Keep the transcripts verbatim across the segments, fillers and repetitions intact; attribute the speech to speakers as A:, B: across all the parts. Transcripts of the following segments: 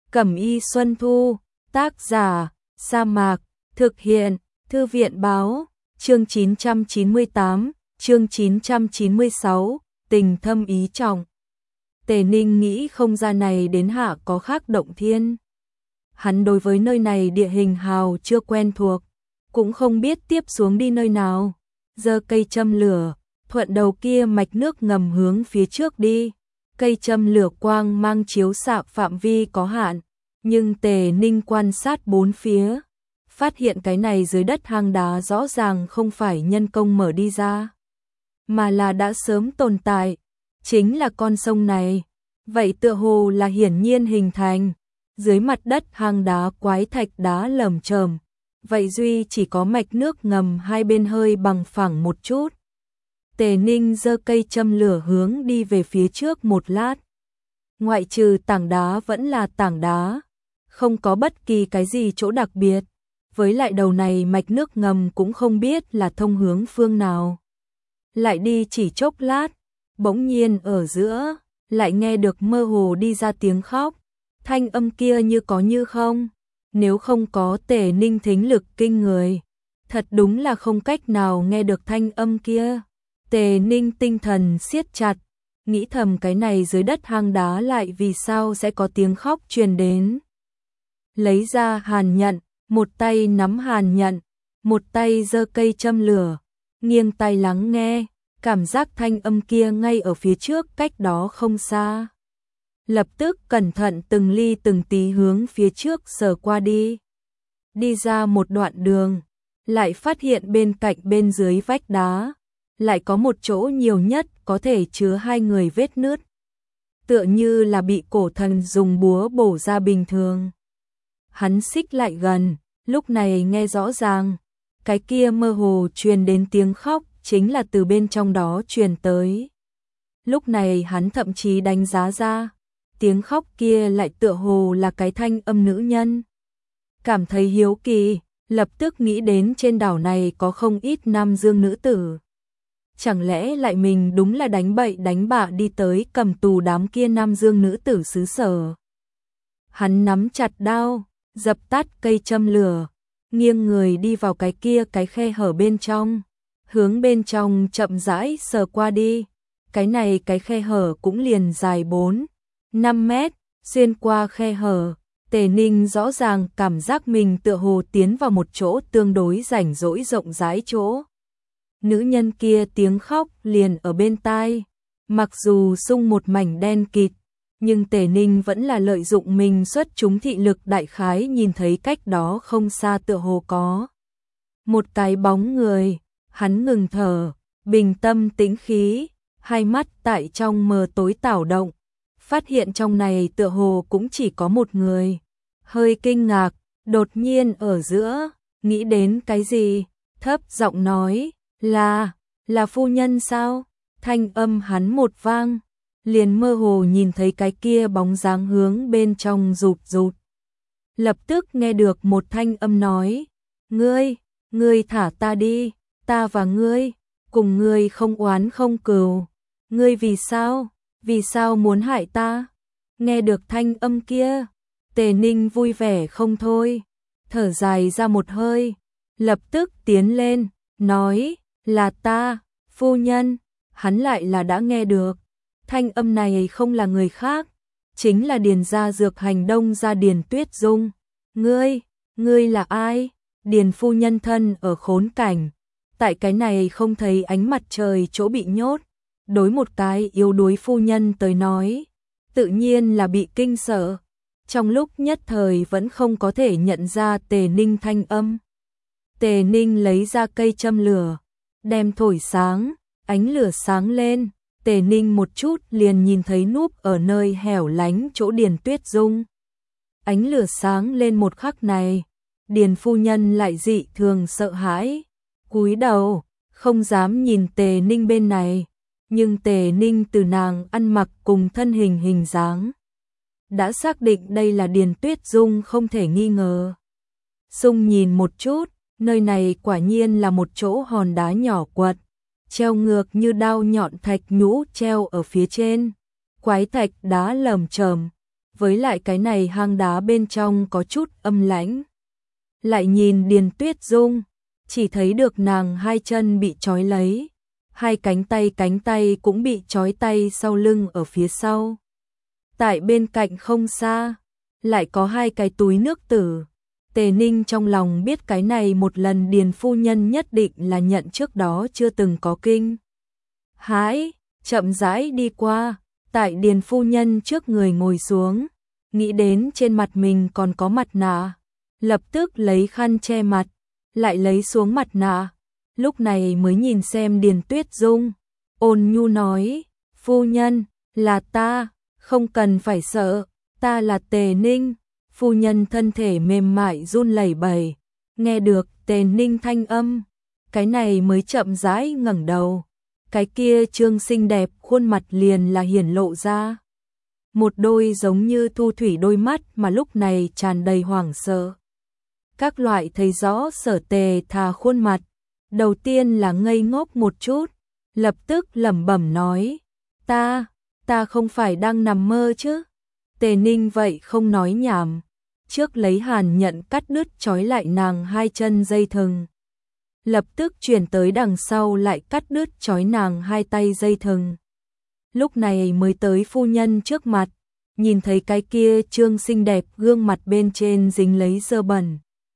A: Cẩm y Xuân Thu, tác giả, Sa Mạc, thực hiện, Thư viện báo, chương chín trăm chín mươi tám, chương chín trăm chín mươi sáu, tình thâm ý trọng. Tề Ninh nghĩ không gian này đến hạ có khác động thiên. Hắn đối với nơi này địa hình hào chưa quen thuộc, cũng không biết tiếp xuống đi nơi nào. Giơ cây châm lửa, thuận đầu kia mạch nước ngầm hướng phía trước đi. Cây châm lửa quang mang chiếu xạ phạm vi có hạn, nhưng Tề Ninh quan sát bốn phía, phát hiện cái này dưới đất hang đá rõ ràng không phải nhân công mở đi ra, mà là đã sớm tồn tại, chính là con sông này. Vậy tựa hồ là hiển nhiên hình thành, dưới mặt đất hang đá quái thạch đá lởm chởm, vậy duy chỉ có mạch nước ngầm hai bên hơi bằng phẳng một chút. Tề Ninh giơ cây châm lửa hướng đi về phía trước một lát. Ngoại trừ tảng đá vẫn là tảng đá, không có bất kỳ cái gì chỗ đặc biệt, với lại đầu này mạch nước ngầm cũng không biết là thông hướng phương nào. Lại đi chỉ chốc lát, bỗng nhiên ở giữa, lại nghe được mơ hồ đi ra tiếng khóc, thanh âm kia như có như không, nếu không có Tề Ninh thính lực kinh người, thật đúng là không cách nào nghe được thanh âm kia. Tề Ninh tinh thần siết chặt, nghĩ thầm cái này dưới đất hang đá lại vì sao sẽ có tiếng khóc truyền đến. Lấy ra hàn nhận, một tay nắm hàn nhận, một tay giơ cây châm lửa, nghiêng tai lắng nghe, cảm giác thanh âm kia ngay ở phía trước cách đó không xa. Lập tức cẩn thận từng ly từng tí hướng phía trước sờ qua đi. Đi ra một đoạn đường, lại phát hiện bên cạnh bên dưới vách đá, lại có một chỗ nhiều nhất có thể chứa hai người vết nứt. Tựa như là bị cổ thần dùng búa bổ ra bình thường. Hắn xích lại gần, lúc này nghe rõ ràng, cái kia mơ hồ truyền đến tiếng khóc chính là từ bên trong đó truyền tới. Lúc này hắn thậm chí đánh giá ra, tiếng khóc kia lại tựa hồ là cái thanh âm nữ nhân. Cảm thấy hiếu kỳ, lập tức nghĩ đến trên đảo này có không ít nam dương nữ tử. Chẳng lẽ lại mình đúng là đánh bậy đánh bạ đi tới cầm tù đám kia nam dương nữ tử xứ sở. Hắn nắm chặt đao, dập tắt cây châm lửa, nghiêng người đi vào cái kia cái khe hở bên trong, hướng bên trong chậm rãi sờ qua đi. Cái này cái khe hở cũng liền dài bốn, năm mét, xuyên qua khe hở, Tề Ninh rõ ràng cảm giác mình tựa hồ tiến vào một chỗ tương đối rảnh rỗi rộng rãi chỗ. Nữ nhân kia tiếng khóc liền ở bên tai, mặc dù sung một mảnh đen kịt, nhưng Tề Ninh vẫn là lợi dụng mình xuất chúng thị lực đại khái nhìn thấy cách đó không xa tựa hồ có một cái bóng người. Hắn ngừng thở, bình tâm tĩnh khí, hai mắt tại trong mờ tối tảo động, phát hiện trong này tựa hồ cũng chỉ có một người. Hơi kinh ngạc, đột nhiên ở giữa, nghĩ đến cái gì, thấp giọng nói, là, là phu nhân sao? Thanh âm hắn một vang, liền mơ hồ nhìn thấy cái kia bóng dáng hướng bên trong rụt rụt. Lập tức nghe được một thanh âm nói, ngươi, ngươi thả ta đi, ta và ngươi, cùng ngươi không oán không cừu, ngươi vì sao, vì sao muốn hại ta? Nghe được thanh âm kia, Tề Ninh vui vẻ không thôi, thở dài ra một hơi, lập tức tiến lên, nói, là ta, phu nhân. Hắn lại là đã nghe được, thanh âm này không là người khác, chính là Điền gia dược hành Đông gia Điền Tuyết Dung. Ngươi, ngươi là ai? Điền phu nhân thân ở khốn cảnh, tại cái này không thấy ánh mặt trời chỗ bị nhốt, đối một cái yếu đuối phu nhân tới nói, tự nhiên là bị kinh sợ. Trong lúc nhất thời vẫn không có thể nhận ra Tề Ninh thanh âm. Tề Ninh lấy ra cây châm lửa, đem thổi sáng, ánh lửa sáng lên, Tề Ninh một chút liền nhìn thấy núp ở nơi hẻo lánh chỗ Điền Tuyết Dung. Ánh lửa sáng lên một khắc này, Điền phu nhân lại dị thường sợ hãi, cúi đầu, không dám nhìn Tề Ninh bên này, nhưng Tề Ninh từ nàng ăn mặc cùng thân hình hình dáng, đã xác định đây là Điền Tuyết Dung không thể nghi ngờ. Dung nhìn một chút, nơi này quả nhiên là một chỗ hòn đá nhỏ quật, treo ngược như đao nhọn thạch nhũ treo ở phía trên, quái thạch đá lởm chởm, với lại cái này hang đá bên trong có chút âm lãnh. Lại nhìn Điền Tuyết Dung, chỉ thấy được nàng hai chân bị trói lấy, hai cánh tay cánh tay cũng bị trói tay sau lưng ở phía sau. Tại bên cạnh không xa, lại có hai cái túi nước tử. Tề Ninh trong lòng biết cái này một lần Điền phu nhân nhất định là nhận trước đó chưa từng có kinh hãi, chậm rãi đi qua, tại Điền phu nhân trước người ngồi xuống, nghĩ đến trên mặt mình còn có mặt nạ, lập tức lấy khăn che mặt, lại lấy xuống mặt nạ, lúc này mới nhìn xem Điền Tuyết Dung, ôn nhu nói, phu nhân, là ta, không cần phải sợ, ta là Tề Ninh. Phu nhân thân thể mềm mại run lẩy bẩy, nghe được Tề Ninh thanh âm, cái này mới chậm rãi ngẩng đầu, cái kia trương xinh đẹp khuôn mặt liền là hiển lộ ra. Một đôi giống như thu thủy đôi mắt mà lúc này tràn đầy hoảng sợ. Các loại thấy rõ Sở Tề thà khuôn mặt, đầu tiên là ngây ngốc một chút, lập tức lẩm bẩm nói, ta, ta không phải đang nằm mơ chứ. Tề Ninh vậy không nói nhảm, trước lấy hàn nhận cắt đứt trói lại nàng hai chân dây thừng. Lập tức chuyển tới đằng sau lại cắt đứt trói nàng hai tay dây thừng. Lúc này mới tới phu nhân trước mặt, nhìn thấy cái kia trương xinh đẹp gương mặt bên trên dính lấy dơ bẩn.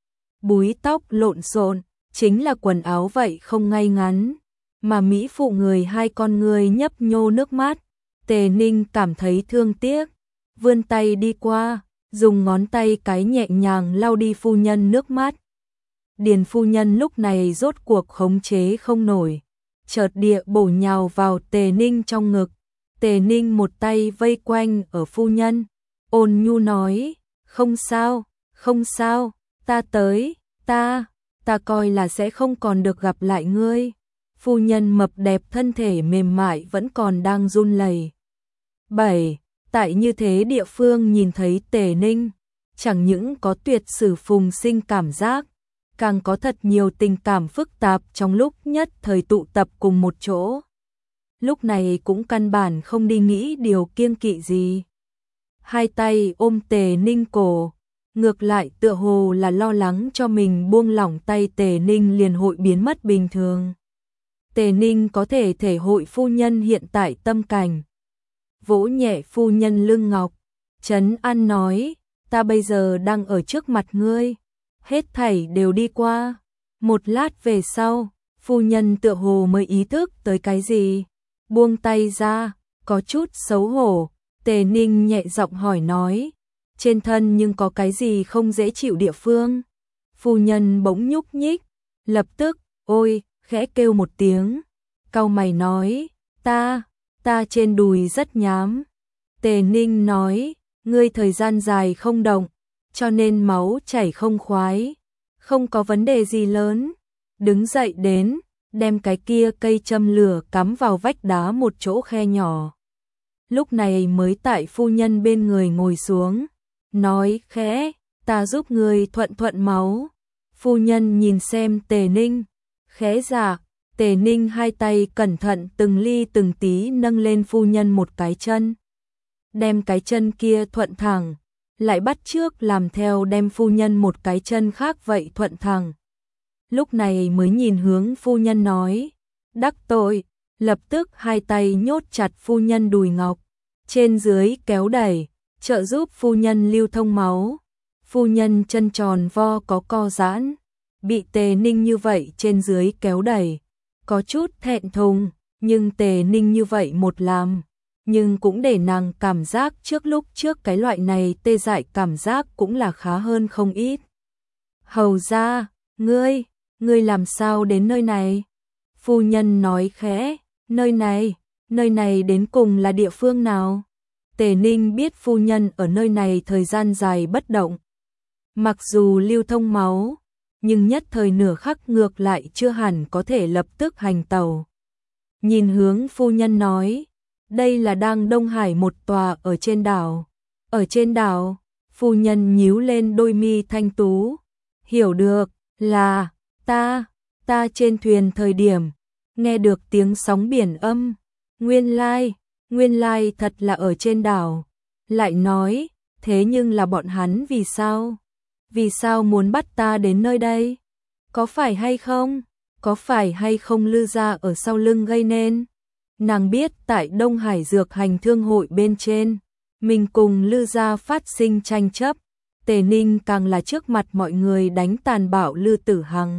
A: Búi tóc lộn xộn, chính là quần áo vậy không ngay ngắn, mà mỹ phụ người hai con người nhấp nhô nước mắt. Tề Ninh cảm thấy thương tiếc, vươn tay đi qua, dùng ngón tay cái nhẹ nhàng lau đi phu nhân nước mắt. Điền phu nhân lúc này rốt cuộc khống chế không nổi, chợt địa bổ nhào vào Tề Ninh trong ngực. Tề Ninh một tay vây quanh ở phu nhân, ôn nhu nói, không sao, không sao, ta tới, ta, ta coi là sẽ không còn được gặp lại ngươi. Phu nhân mập đẹp thân thể mềm mại vẫn còn đang run lẩy bẩy. Tại như thế địa phương nhìn thấy Tề Ninh, chẳng những có tuyệt sử phùng sinh cảm giác, càng có thật nhiều tình cảm phức tạp trong lúc nhất thời tụ tập cùng một chỗ. Lúc này cũng căn bản không đi nghĩ điều kiêng kỵ gì. Hai tay ôm Tề Ninh cổ, ngược lại tựa hồ là lo lắng cho mình buông lỏng tay Tề Ninh liền hội biến mất bình thường. Tề Ninh có thể thể hội phu nhân hiện tại tâm cảnh. Vỗ nhẹ phu nhân lưng ngọc, trấn an nói, ta bây giờ đang ở trước mặt ngươi, hết thảy đều đi qua. Một lát về sau, phu nhân tựa hồ mới ý thức tới cái gì, buông tay ra, có chút xấu hổ. Tề Ninh nhẹ giọng hỏi nói, trên thân nhưng có cái gì không dễ chịu địa phương? Phu nhân bỗng nhúc nhích, lập tức, ôi, khẽ kêu một tiếng, cau mày nói, ta, ta trên đùi rất nhám. Tề Ninh nói, ngươi thời gian dài không động, cho nên máu chảy không khoái, không có vấn đề gì lớn. Đứng dậy đến, đem cái kia cây châm lửa cắm vào vách đá một chỗ khe nhỏ. Lúc này mới tại phu nhân bên người ngồi xuống, nói khẽ, ta giúp ngươi thuận thuận máu. Phu nhân nhìn xem Tề Ninh, khẽ dạ. Tề Ninh hai tay cẩn thận từng ly từng tí nâng lên phu nhân một cái chân, đem cái chân kia thuận thẳng, lại bắt chước làm theo đem phu nhân một cái chân khác vậy thuận thẳng. Lúc này mới nhìn hướng phu nhân nói, đắc tội, lập tức hai tay nhốt chặt phu nhân đùi ngọc, trên dưới kéo đẩy, trợ giúp phu nhân lưu thông máu. Phu nhân chân tròn vo có co giãn, bị Tề Ninh như vậy trên dưới kéo đẩy, có chút thẹn thùng, nhưng Tề Ninh như vậy một làm, nhưng cũng để nàng cảm giác trước lúc trước cái loại này tê dại cảm giác cũng là khá hơn không ít. Hầu ra, ngươi, ngươi làm sao đến nơi này? Phu nhân nói khẽ, nơi này, nơi này đến cùng là địa phương nào? Tề Ninh biết phu nhân ở nơi này thời gian dài bất động. Mặc dù lưu thông máu, nhưng nhất thời nửa khắc ngược lại chưa hẳn có thể lập tức hành tàu. Nhìn hướng phu nhân nói, đây là đang Đông Hải một tòa ở trên đảo. Ở trên đảo, phu nhân nhíu lên đôi mi thanh tú, hiểu được, là, ta, ta trên thuyền thời điểm, nghe được tiếng sóng biển âm, nguyên lai, nguyên lai thật là ở trên đảo. Lại nói, Thế nhưng là bọn hắn vì sao? Vì sao muốn bắt ta đến nơi đây? Có phải hay không? Có phải hay không Lư gia ở sau lưng gây nên? Nàng biết tại Đông Hải Dược Hành Thương hội bên trên, mình cùng Lư gia phát sinh tranh chấp, Tề Ninh càng là trước mặt mọi người đánh tàn bạo Lư Tử Hằng.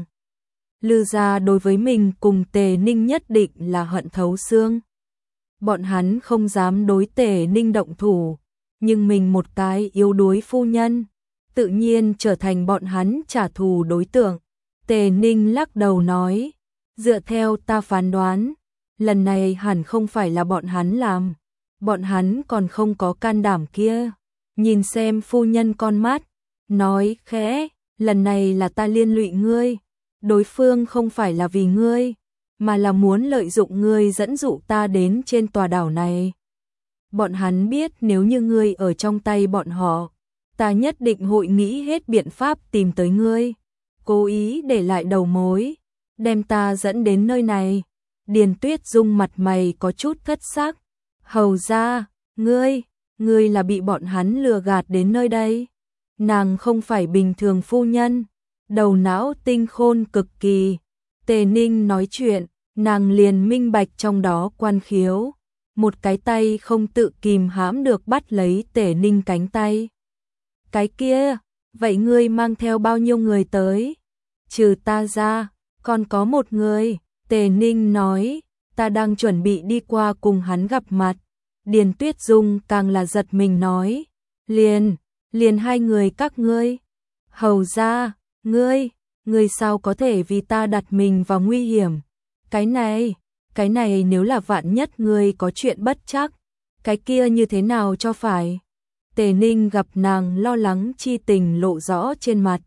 A: Lư gia đối với mình cùng Tề Ninh nhất định là hận thấu xương. Bọn hắn không dám đối Tề Ninh động thủ, nhưng mình một cái yếu đuối phu nhân, tự nhiên trở thành bọn hắn trả thù đối tượng. Tề Ninh lắc đầu nói, dựa theo ta phán đoán, lần này hẳn không phải là bọn hắn làm, bọn hắn còn không có can đảm kia. Nhìn xem phu nhân con mắt, nói khẽ, lần này là ta liên lụy ngươi, đối phương không phải là vì ngươi, mà là muốn lợi dụng ngươi dẫn dụ ta đến trên tòa đảo này. Bọn hắn biết nếu như ngươi ở trong tay bọn họ, ta nhất định hội nghĩ hết biện pháp tìm tới ngươi, cố ý để lại đầu mối, đem ta dẫn đến nơi này. Điền Tuyết Dung mặt mày có chút thất sắc, hầu ra, ngươi, ngươi là bị bọn hắn lừa gạt đến nơi đây. Nàng không phải bình thường phu nhân, đầu não tinh khôn cực kỳ. Tề Ninh nói chuyện, nàng liền minh bạch trong đó quan khiếu, một cái tay không tự kìm hãm được bắt lấy Tề Ninh cánh tay. Cái kia, vậy ngươi mang theo bao nhiêu người tới? Trừ ta ra, còn có một người. Tề Ninh nói, ta đang chuẩn bị đi qua cùng hắn gặp mặt. Điền Tuyết Dung càng là giật mình nói, liền, liền hai người các ngươi. Hầu ra, ngươi, ngươi sao có thể vì ta đặt mình vào nguy hiểm? Cái này, cái này nếu là vạn nhất ngươi có chuyện bất trắc, cái kia như thế nào cho phải? Tề Ninh gặp nàng lo lắng chi tình lộ rõ trên mặt,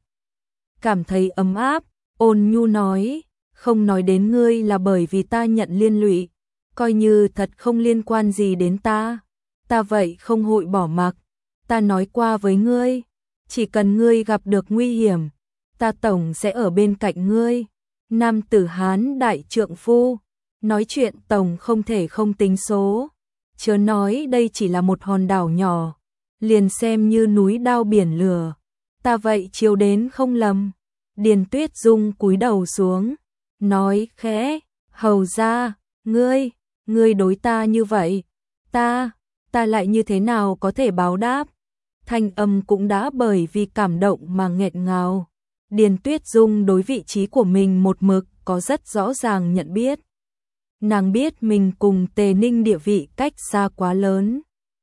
A: cảm thấy ấm áp, ôn nhu nói, không nói đến ngươi là bởi vì ta nhận liên lụy, coi như thật không liên quan gì đến ta, ta vậy không hội bỏ mặc. Ta nói qua với ngươi, chỉ cần ngươi gặp được nguy hiểm, ta tổng sẽ ở bên cạnh ngươi. Nam tử Hán đại trượng phu, nói chuyện tổng không thể không tính số, chớ nói đây chỉ là một hòn đảo nhỏ, liền xem như núi đao biển lửa, ta vậy chiều đến không lầm. Điền Tuyết Dung cúi đầu xuống, nói khẽ, hầu ra, ngươi, ngươi đối ta như vậy, ta, ta lại như thế nào có thể báo đáp? Thanh âm cũng đã bởi vì cảm động mà nghẹn ngào. Điền Tuyết Dung đối vị trí của mình một mực có rất rõ ràng nhận biết. Nàng biết mình cùng Tề Ninh địa vị cách xa quá lớn.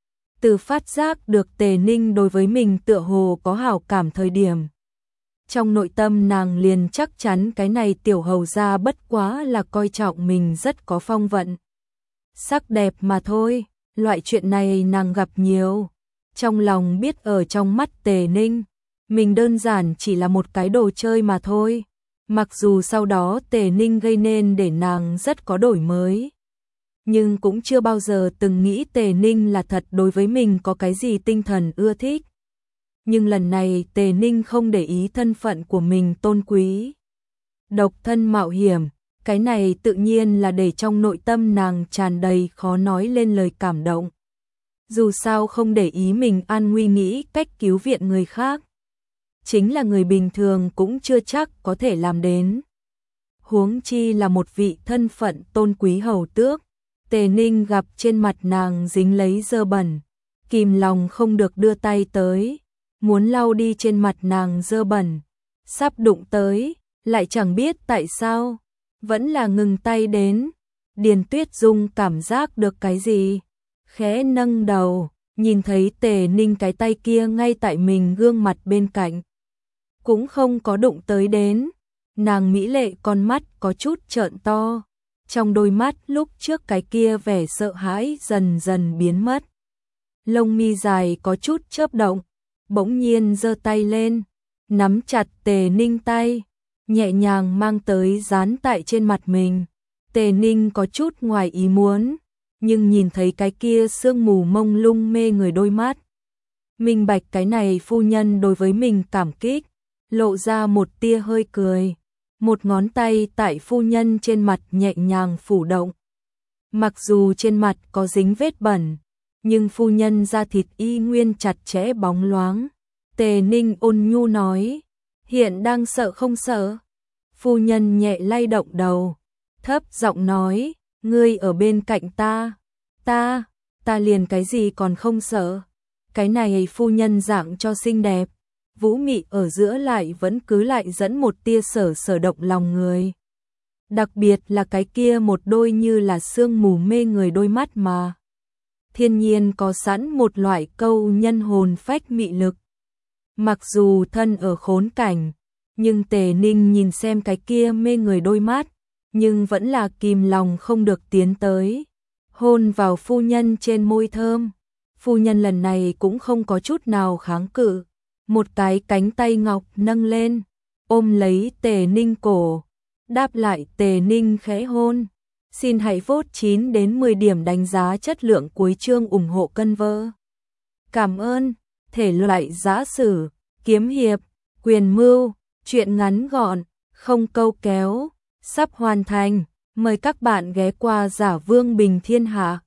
A: Từ phát giác được Tề Ninh đối với mình tựa hồ có hảo cảm thời điểm, trong nội tâm nàng liền chắc chắn cái này tiểu hầu gia bất quá là coi trọng mình rất có phong vận. Sắc đẹp mà thôi, loại chuyện này nàng gặp nhiều. Trong lòng biết ở trong mắt Tề Ninh, mình đơn giản chỉ là một cái đồ chơi mà thôi. Mặc dù sau đó Tề Ninh gây nên để nàng rất có đổi mới, nhưng cũng chưa bao giờ từng nghĩ Tề Ninh là thật đối với mình có cái gì tinh thần ưa thích. Nhưng lần này Tề Ninh không để ý thân phận của mình tôn quý, độc thân mạo hiểm, cái này tự nhiên là để trong nội tâm nàng tràn đầy khó nói lên lời cảm động. Dù sao không để ý mình an nguy nghĩ cách cứu viện người khác, chính là người bình thường cũng chưa chắc có thể làm đến. Huống chi là một vị thân phận tôn quý hầu tước. Tề Ninh gặp trên mặt nàng dính lấy dơ bẩn, kìm lòng không được đưa tay tới, muốn lau đi trên mặt nàng dơ bẩn, sắp đụng tới, lại chẳng biết tại sao, vẫn là ngừng tay đến. Điền Tuyết Dung cảm giác được cái gì, khẽ nâng đầu, nhìn thấy Tề Ninh cái tay kia ngay tại mình gương mặt bên cạnh, cũng không có đụng tới đến. Nàng mỹ lệ con mắt có chút trợn to, trong đôi mắt lúc trước cái kia vẻ sợ hãi dần dần biến mất. Lông mi dài có chút chớp động, bỗng nhiên giơ tay lên, nắm chặt Tề Ninh tay, nhẹ nhàng mang tới dán tại trên mặt mình. Tề Ninh có chút ngoài ý muốn, nhưng nhìn thấy cái kia sương mù mông lung mê người đôi mắt, minh bạch cái này phu nhân đối với mình cảm kích, lộ ra một tia hơi cười. Một ngón tay tại phu nhân trên mặt nhẹ nhàng phủ động. Mặc dù trên mặt có dính vết bẩn, nhưng phu nhân da thịt y nguyên chặt chẽ bóng loáng. Tề Ninh ôn nhu nói, hiện đang sợ không sợ? Phu nhân nhẹ lay động đầu, thấp giọng nói, ngươi ở bên cạnh ta, ta, ta liền cái gì còn không sợ. Cái này phu nhân dạng cho xinh đẹp, vũ mị ở giữa lại vẫn cứ lại dẫn một tia sở sở động lòng người. Đặc biệt là cái kia một đôi như là sương mù mê người đôi mắt mà. Thiên nhiên có sẵn một loại câu nhân hồn phách mị lực. Mặc dù thân ở khốn cảnh, nhưng Tề Ninh nhìn xem cái kia mê người đôi mắt, nhưng vẫn là kìm lòng không được tiến tới, hôn vào phu nhân trên môi thơm. Phu nhân lần này cũng không có chút nào kháng cự, một cái cánh tay ngọc nâng lên, ôm lấy Tề Ninh cổ, đáp lại Tề Ninh khẽ hôn. Xin hãy vote chín đến mười điểm đánh giá chất lượng cuối chương ủng hộ cân vơ. Cảm ơn. Thể loại giã sử, kiếm hiệp, quyền mưu, truyện ngắn gọn, không câu kéo, sắp hoàn thành. Mời các bạn ghé qua Giả Vương Bình Thiên Hạ.